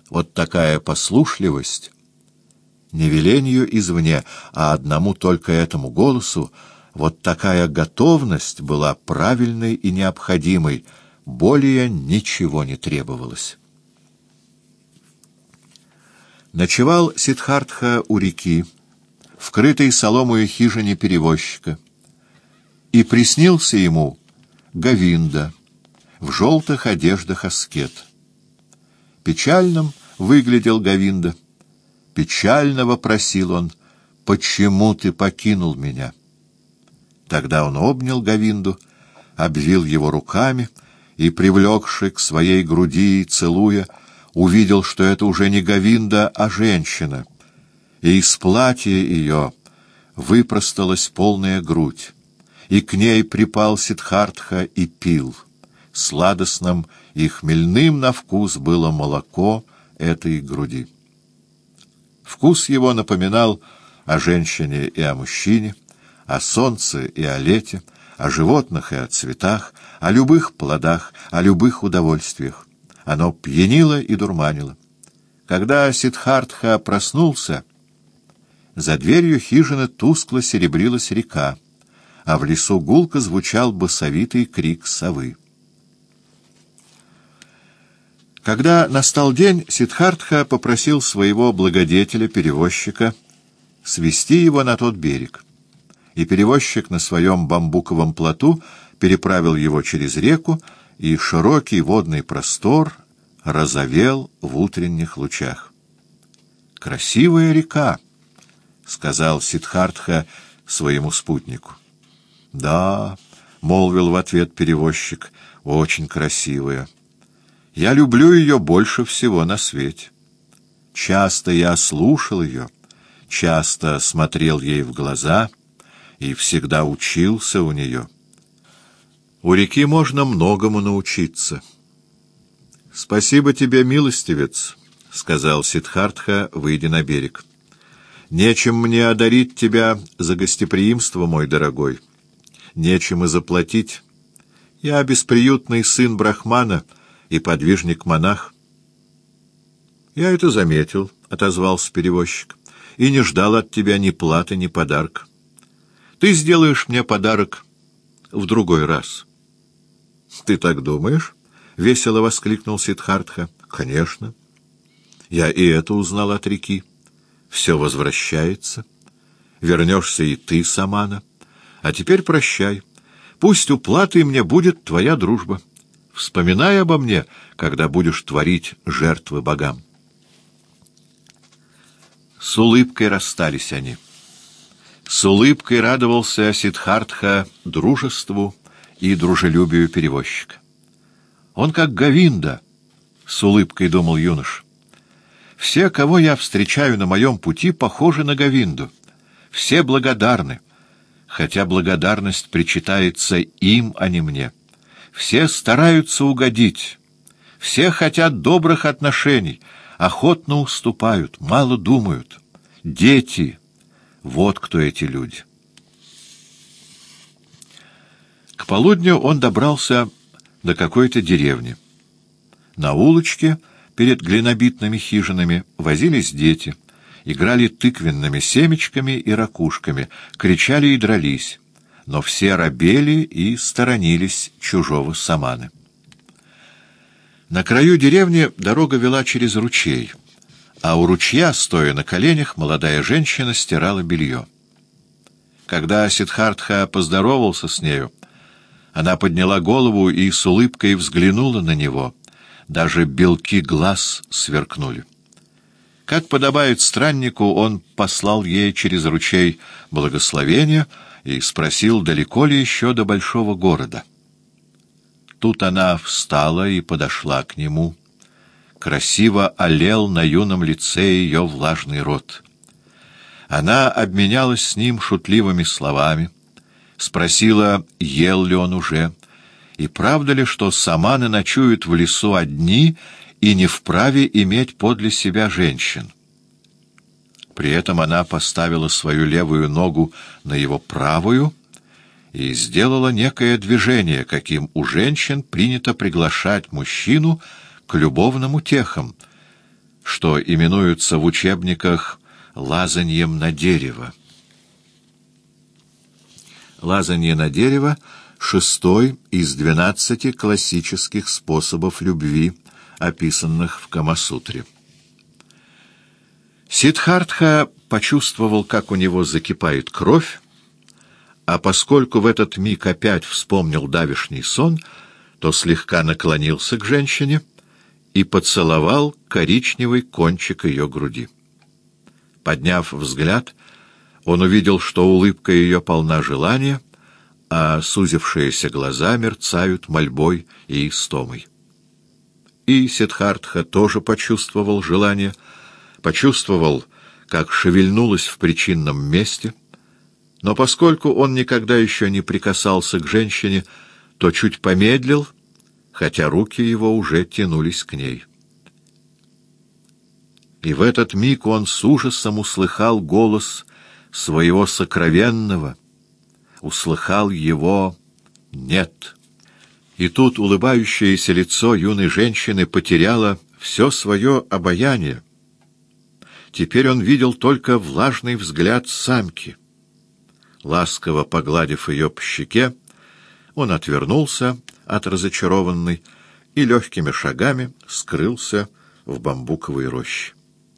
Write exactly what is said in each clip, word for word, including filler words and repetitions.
Вот такая послушливость, не велению извне, а одному только этому голосу, вот такая готовность была правильной и необходимой, более ничего не требовалось. Ночевал Сиддхартха у реки, в крытой соломою хижине перевозчика, и приснился ему Говинда в желтых одеждах аскет. Печальным выглядел Говинда. Печально вопросил он: «Почему ты покинул меня?» Тогда он обнял Говинду, обвил его руками и, привлекши к своей груди и целуя, увидел, что это уже не Говинда, а женщина, и из платья ее выпросталась полная грудь, и к ней припал Сиддхартха и пил. Сладостным и хмельным на вкус было молоко этой груди. Вкус его напоминал о женщине и о мужчине, о солнце и о лете, о животных и о цветах, о любых плодах, о любых удовольствиях. Оно пьянило и дурманило. Когда Сиддхартха проснулся, за дверью хижины тускло серебрилась река, а в лесу гулко звучал басовитый крик совы. Когда настал день, Сиддхартха попросил своего благодетеля-перевозчика свести его на тот берег, и перевозчик на своем бамбуковом плоту переправил его через реку, и широкий водный простор розовел в утренних лучах. «Красивая река», — сказал Сиддхартха своему спутнику. «Да», — молвил в ответ перевозчик, — «очень красивая. Я люблю ее больше всего на свете. Часто я слушал ее, часто смотрел ей в глаза и всегда учился у нее. У реки можно многому научиться». «Спасибо тебе, милостивец», — сказал Сиддхартха, выйдя на берег. «Нечем мне одарить тебя за гостеприимство, мой дорогой. Нечем и заплатить. Я бесприютный сын брахмана и подвижник-монах». «Я это заметил», — отозвался перевозчик, — «и не ждал от тебя ни платы, ни подарка. Ты сделаешь мне подарок в другой раз». «Ты так думаешь?» — весело воскликнул Сиддхартха. «Конечно. Я и это узнал от реки. Все возвращается. Вернешься и ты, Самана. А теперь прощай. Пусть уплатой мне будет твоя дружба. Вспоминай обо мне, когда будешь творить жертвы богам». С улыбкой расстались они. С улыбкой радовался Сиддхартха дружеству и дружелюбию перевозчика. «Он как Говинда», — с улыбкой думал юнош. «Все, кого я встречаю на моем пути, похожи на Говинду. Все благодарны, хотя благодарность причитается им, а не мне. Все стараются угодить, все хотят добрых отношений, охотно уступают, мало думают. Дети — вот кто эти люди». К полудню он добрался до какой-то деревни. На улочке перед глинобитными хижинами возились дети, играли тыквенными семечками и ракушками, кричали и дрались, но все робели и сторонились чужого саманы. На краю деревни дорога вела через ручей, а у ручья, стоя на коленях, молодая женщина стирала белье. Когда Сиддхартха поздоровался с нею, она подняла голову и с улыбкой взглянула на него. Даже белки глаз сверкнули. Как подобает страннику, он послал ей через ручей благословение и спросил, далеко ли еще до большого города. Тут она встала и подошла к нему. Красиво олел на юном лице ее влажный рот. Она обменялась с ним шутливыми словами, спросила, ел ли он уже, и правда ли, что саманы ночуют в лесу одни и не вправе иметь подле себя женщин. При этом она поставила свою левую ногу на его правую и сделала некое движение, каким у женщин принято приглашать мужчину к любовным утехам, что именуются в учебниках лазаньем на дерево. Лазанье на дерево — шестой из двенадцати классических способов любви, описанных в Камасутре. Сиддхартха почувствовал, как у него закипает кровь, а поскольку в этот миг опять вспомнил давешний сон, то слегка наклонился к женщине и поцеловал коричневый кончик ее груди. Подняв взгляд, он увидел, что улыбка ее полна желания, а сузившиеся глаза мерцают мольбой и истомой. И Сиддхартха тоже почувствовал желание, почувствовал, как шевельнулось в причинном месте, но поскольку он никогда еще не прикасался к женщине, то чуть помедлил, хотя руки его уже тянулись к ней. И в этот миг он с ужасом услыхал голос своего сокровенного, услыхал его «нет». И тут улыбающееся лицо юной женщины потеряло все свое обаяние. Теперь он видел только влажный взгляд самки. Ласково погладив ее по щеке, он отвернулся от разочарованной и легкими шагами скрылся в бамбуковой роще.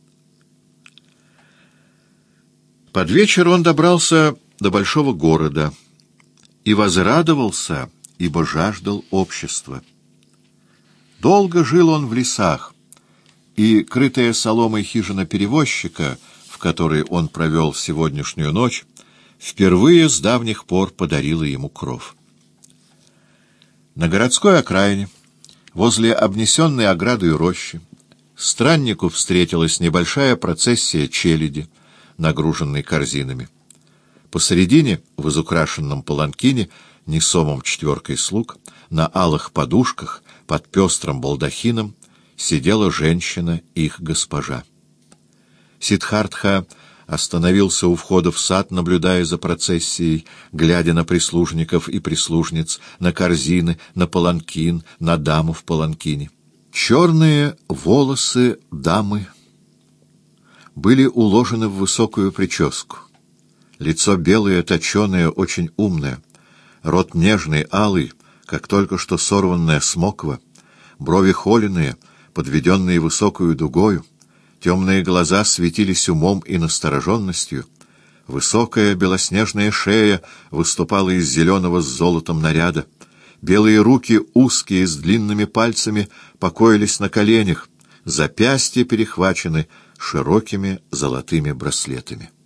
Под вечер он добрался до большого города и возрадовался, ибо жаждал общества. Долго жил он в лесах, и крытая соломой хижина перевозчика, в которой он провел сегодняшнюю ночь, впервые с давних пор подарила ему кров. На городской окраине, возле обнесенной оградой рощи, страннику встретилась небольшая процессия челяди, нагруженной корзинами. Посередине, в изукрашенном паланкине, несомом четверкой слуг, на алых подушках, под пестрым балдахином, сидела женщина, их госпожа. Сиддхартха остановился у входа в сад, наблюдая за процессией, глядя на прислужников и прислужниц, на корзины, на паланкин, на даму в паланкине. Черные волосы дамы были уложены в высокую прическу. Лицо белое, точеное, очень умное, рот нежный, алый, как только что сорванная смоква, брови холеные, подведенные высокую дугою, темные глаза светились умом и настороженностью, высокая белоснежная шея выступала из зеленого с золотом наряда, белые руки, узкие, с длинными пальцами, покоились на коленях, запястья перехвачены широкими золотыми браслетами.